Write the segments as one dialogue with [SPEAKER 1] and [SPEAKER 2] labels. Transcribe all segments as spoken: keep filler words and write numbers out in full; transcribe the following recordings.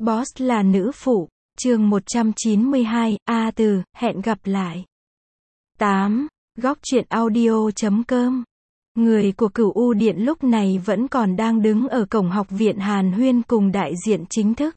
[SPEAKER 1] Boss là nữ phụ, chương một trăm chín mươi hai, A Từ, hẹn gặp lại. tám. Góc truyện audio chấm com. Người của Cửu U Điện lúc này vẫn còn đang đứng ở cổng học viện hàn huyên cùng đại diện chính thức.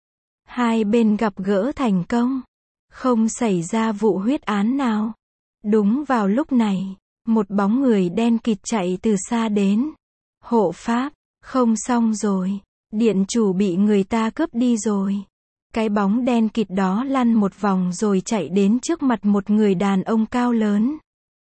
[SPEAKER 1] Hai bên gặp gỡ thành công, không xảy ra vụ huyết án nào. Đúng vào lúc này, một bóng người đen kịt chạy từ xa đến. Hộ pháp, không xong rồi, điện chủ bị người ta cướp đi rồi. Cái bóng đen kịt đó lăn một vòng rồi chạy đến trước mặt một người đàn ông cao lớn.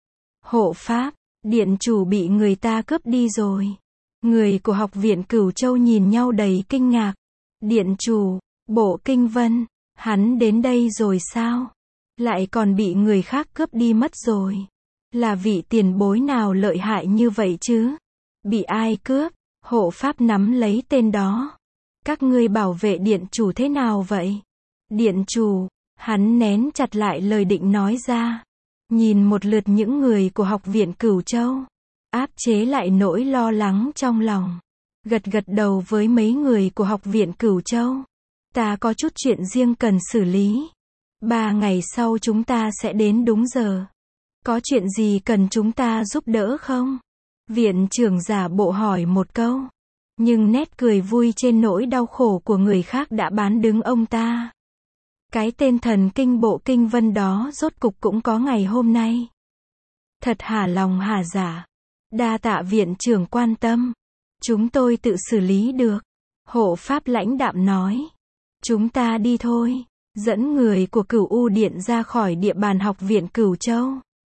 [SPEAKER 1] Hộ pháp, điện chủ bị người ta cướp đi rồi. Người của học viện Cửu Châu nhìn nhau đầy kinh ngạc. Điện chủ, Bộ Kinh Vân, hắn đến đây rồi sao? Lại còn bị người khác cướp đi mất rồi. Là vị tiền bối nào lợi hại như vậy chứ? Bị ai cướp? Hộ pháp nắm lấy tên đó. Các ngươi bảo vệ điện chủ thế nào vậy? Điện chủ, hắn nén chặt lại lời định nói ra. Nhìn một lượt những người của học viện Cửu Châu. Áp chế lại nỗi lo lắng trong lòng. Gật gật đầu với mấy người của học viện Cửu Châu. Ta có chút chuyện riêng cần xử lý. Ba ngày sau chúng ta sẽ đến đúng giờ. Có chuyện gì cần chúng ta giúp đỡ không? Viện trưởng giả bộ hỏi một câu. Nhưng nét cười vui trên nỗi đau khổ của người khác đã bán đứng ông ta. Cái tên thần kinh Bộ Kinh Vân đó rốt cục cũng có ngày hôm nay. Thật hả lòng hả dạ. Đa tạ viện trưởng quan tâm. Chúng tôi tự xử lý được. Hộ pháp lãnh đạm nói. Chúng ta đi thôi. Dẫn người của Cửu U Điện ra khỏi địa bàn học viện Cửu Châu.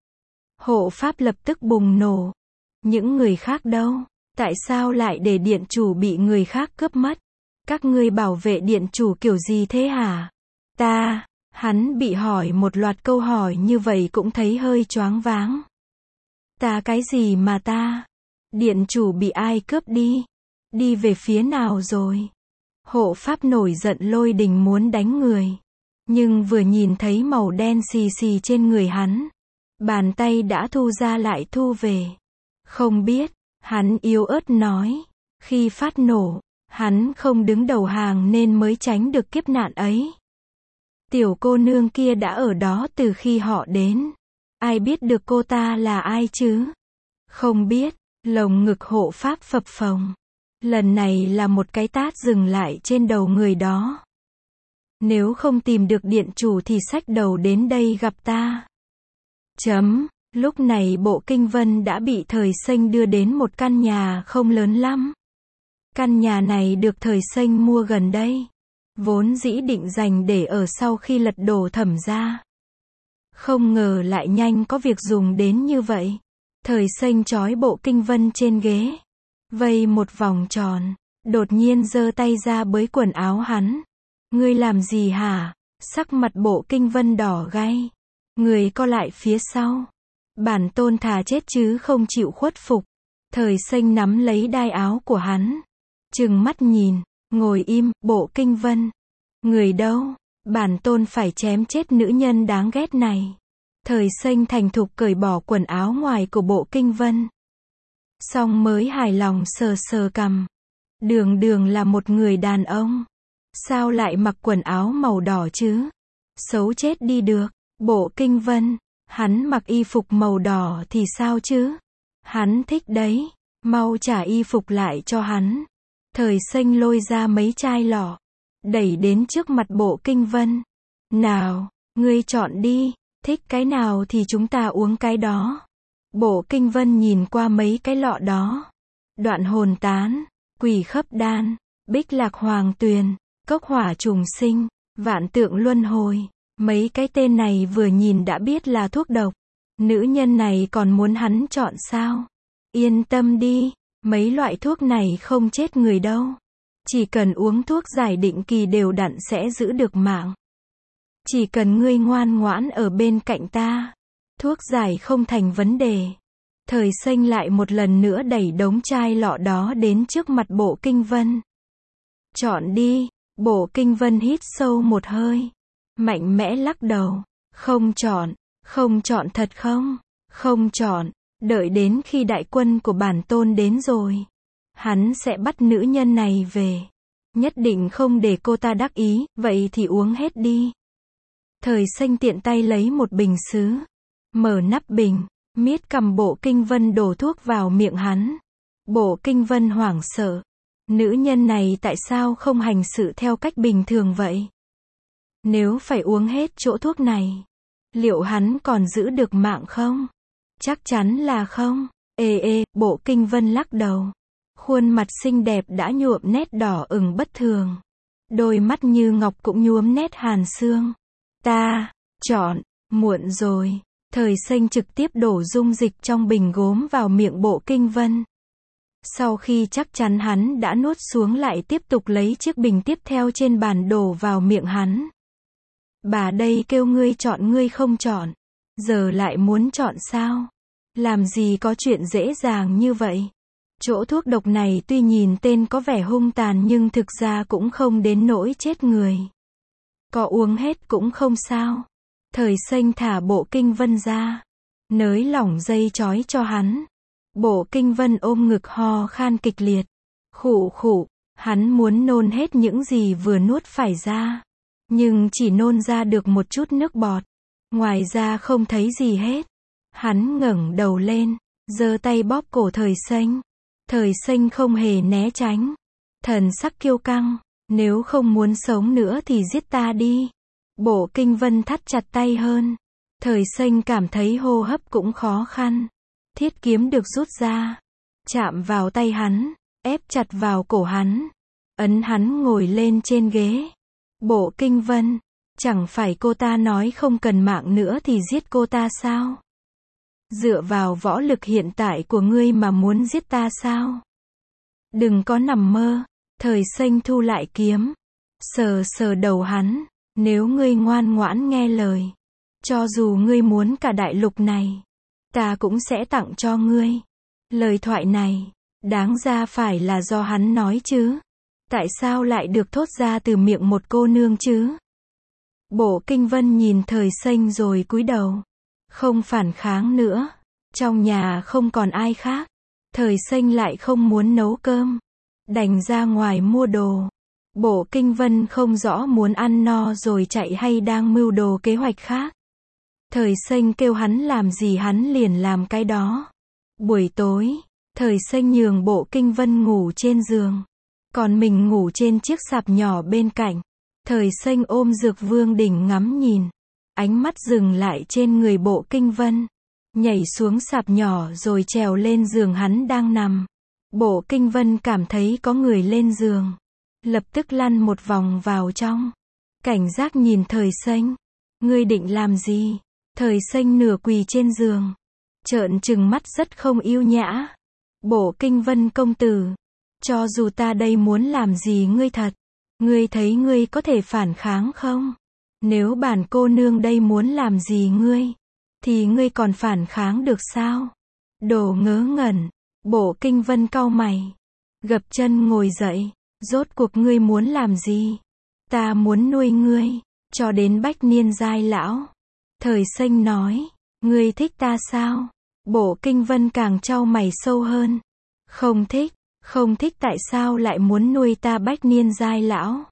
[SPEAKER 1] Hộ pháp lập tức bùng nổ. Những người khác đâu? Tại sao lại để điện chủ bị người khác cướp mất? Các ngươi bảo vệ điện chủ kiểu gì thế hả? Ta, hắn bị hỏi một loạt câu hỏi như vậy cũng thấy hơi choáng váng. Ta cái gì mà ta? Điện chủ bị ai cướp đi? Đi về phía nào rồi? Hộ pháp nổi giận lôi đình muốn đánh người. Nhưng vừa nhìn thấy màu đen xì xì trên người hắn. Bàn tay đã thu ra lại thu về. Không biết, hắn yếu ớt nói. Khi phát nổ, hắn không đứng đầu hàng nên mới tránh được kiếp nạn ấy. Tiểu cô nương kia đã ở đó từ khi họ đến. Ai biết được cô ta là ai chứ? Không biết, lồng ngực hộ pháp phập phồng. Lần này là một cái tát dừng lại trên đầu người đó. Nếu không tìm được điện chủ thì xách đầu đến đây gặp ta. Chấm. Lúc này Bộ Kinh Vân đã bị Thời Xanh đưa đến một căn nhà không lớn lắm. Căn nhà này được Thời Xanh mua gần đây. Vốn dĩ định dành để ở sau khi lật đổ Thẩm gia. Không ngờ lại nhanh có việc dùng đến như vậy. Thời Xanh trói Bộ Kinh Vân trên ghế. Vây một vòng tròn. Đột nhiên giơ tay ra bới quần áo hắn. Ngươi làm gì hả? Sắc mặt Bộ Kinh Vân đỏ gay. Người co lại phía sau. Bản tôn thà chết chứ không chịu khuất phục. Thời Xanh nắm lấy đai áo của hắn. Trừng mắt nhìn. Ngồi im, Bộ Kinh Vân. Người đâu? Bản tôn phải chém chết nữ nhân đáng ghét này. Thời Xanh thành thục cởi bỏ quần áo ngoài của Bộ Kinh Vân. Xong mới hài lòng sờ sờ cằm. Đường đường là một người đàn ông. Sao lại mặc quần áo màu đỏ chứ? Xấu chết đi được. Bộ Kinh Vân. Hắn mặc y phục màu đỏ thì sao chứ? Hắn thích đấy. Mau trả y phục lại cho hắn. Thời Xanh lôi ra mấy chai lọ. Đẩy đến trước mặt Bộ Kinh Vân. Nào, ngươi chọn đi. Thích cái nào thì chúng ta uống cái đó. Bộ Kinh Vân nhìn qua mấy cái lọ đó. Đoạn hồn tán, quỷ khấp đan, bích lạc hoàng tuyền, cốc hỏa trùng sinh, vạn tượng luân hồi. Mấy cái tên này vừa nhìn đã biết là thuốc độc. Nữ nhân này còn muốn hắn chọn sao? Yên tâm đi, mấy loại thuốc này không chết người đâu. Chỉ cần uống thuốc giải định kỳ đều đặn sẽ giữ được mạng. Chỉ cần ngươi ngoan ngoãn ở bên cạnh ta, thuốc giải không thành vấn đề. Thời Xanh lại một lần nữa đẩy đống chai lọ đó đến trước mặt Bộ Kinh Vân. Chọn đi. Bộ Kinh Vân hít sâu một hơi. Mạnh mẽ lắc đầu. Không chọn. Không chọn thật không? Không chọn. Đợi đến khi đại quân của bản tôn đến rồi. Hắn sẽ bắt nữ nhân này về. Nhất định không để cô ta đắc ý, vậy thì uống hết đi. Thời xanh tiện tay lấy một bình sứ, mở nắp bình, miết cầm Bộ Kinh Vân đổ thuốc vào miệng hắn. Bộ Kinh Vân hoảng sợ. Nữ nhân này tại sao không hành sự theo cách bình thường vậy? Nếu phải uống hết chỗ thuốc này, liệu hắn còn giữ được mạng không? Chắc chắn là không. Ê ê, Bộ Kinh Vân lắc đầu. Khuôn mặt xinh đẹp đã nhuộm nét đỏ ửng bất thường. Đôi mắt như ngọc cũng nhuốm nét hàn xương. Ta, chọn, muộn rồi. Thời xanh trực tiếp đổ dung dịch trong bình gốm vào miệng Bộ Kinh Vân. Sau khi chắc chắn hắn đã nuốt xuống lại tiếp tục lấy chiếc bình tiếp theo trên bàn đổ vào miệng hắn. Bà đây kêu ngươi chọn ngươi không chọn. Giờ lại muốn chọn sao? Làm gì có chuyện dễ dàng như vậy? Chỗ thuốc độc này tuy nhìn tên có vẻ hung tàn nhưng thực ra cũng không đến nỗi chết người. Có uống hết cũng không sao. Thời xanh thả Bộ Kinh Vân ra, nới lỏng dây trói cho hắn. Bộ Kinh Vân ôm ngực ho khan kịch liệt. Khụ khụ, hắn muốn nôn hết những gì vừa nuốt phải ra. Nhưng chỉ nôn ra được một chút nước bọt. Ngoài ra không thấy gì hết. Hắn ngẩng đầu lên, giơ tay bóp cổ Thời xanh. Thời xanh không hề né tránh. Thần sắc kiêu căng. Nếu không muốn sống nữa thì giết ta đi. Bộ Kinh Vân thắt chặt tay hơn. Thời xanh cảm thấy hô hấp cũng khó khăn. Thiết kiếm được rút ra, chạm vào tay hắn, ép chặt vào cổ hắn, ấn hắn ngồi lên trên ghế. Bộ Kinh Vân, chẳng phải cô ta nói không cần mạng nữa thì giết cô ta sao? Dựa vào võ lực hiện tại của ngươi mà muốn giết ta sao? Đừng có nằm mơ. Thời xanh thu lại kiếm, sờ sờ đầu hắn. Nếu ngươi ngoan ngoãn nghe lời, cho dù ngươi muốn cả đại lục này, ta cũng sẽ tặng cho ngươi. Lời thoại này, đáng ra phải là do hắn nói chứ. Tại sao lại được thốt ra từ miệng một cô nương chứ? Bộ Kinh Vân nhìn Thời xanh rồi cúi đầu. Không phản kháng nữa. Trong nhà không còn ai khác. Thời xanh lại không muốn nấu cơm. Đành ra ngoài mua đồ. Bộ Kinh Vân không rõ muốn ăn no rồi chạy hay đang mưu đồ kế hoạch khác. Thời xanh kêu hắn làm gì hắn liền làm cái đó. Buổi tối, Thời xanh nhường Bộ Kinh Vân ngủ trên giường. Còn mình ngủ trên chiếc sạp nhỏ bên cạnh. Thời xanh ôm Dược Vương đỉnh ngắm nhìn. Ánh mắt dừng lại trên người Bộ Kinh Vân. Nhảy xuống sạp nhỏ rồi trèo lên giường hắn đang nằm. Bộ Kinh Vân cảm thấy có người lên giường. Lập tức lăn một vòng vào trong. Cảnh giác nhìn Thời xanh. Ngươi định làm gì? Thời xanh nửa quỳ trên giường. Trợn trừng mắt rất không yêu nhã. Bộ Kinh Vân công tử. Cho dù ta đây muốn làm gì ngươi thật. Ngươi thấy ngươi có thể phản kháng không? Nếu bản cô nương đây muốn làm gì ngươi, thì ngươi còn phản kháng được sao? Đồ ngớ ngẩn. Bộ Kinh Vân cau mày. Gập chân ngồi dậy. Rốt cuộc ngươi muốn làm gì? Ta muốn nuôi ngươi, cho đến bách niên giai lão. Thời xanh nói. Ngươi thích ta sao? Bộ Kinh Vân càng chau mày sâu hơn. Không thích. Không thích tại sao lại muốn nuôi ta bách niên giai lão?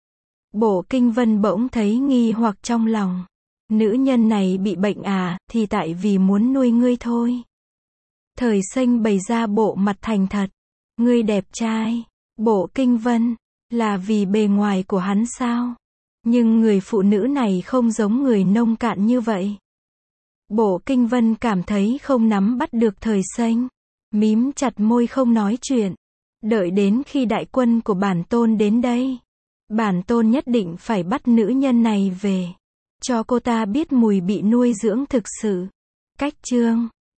[SPEAKER 1] Bộ Kinh Vân bỗng thấy nghi hoặc trong lòng. Nữ nhân này bị bệnh à, thì tại vì muốn nuôi ngươi thôi. Thời xanh bày ra bộ mặt thành thật. Ngươi đẹp trai. Bộ Kinh Vân, là vì bề ngoài của hắn sao? Nhưng người phụ nữ này không giống người nông cạn như vậy. Bộ Kinh Vân cảm thấy không nắm bắt được Thời xanh. Mím chặt môi không nói chuyện. Đợi đến khi đại quân của bản tôn đến đây. Bản tôn nhất định phải bắt nữ nhân này về. Cho cô ta biết mùi bị nuôi dưỡng thực sự. Cách chương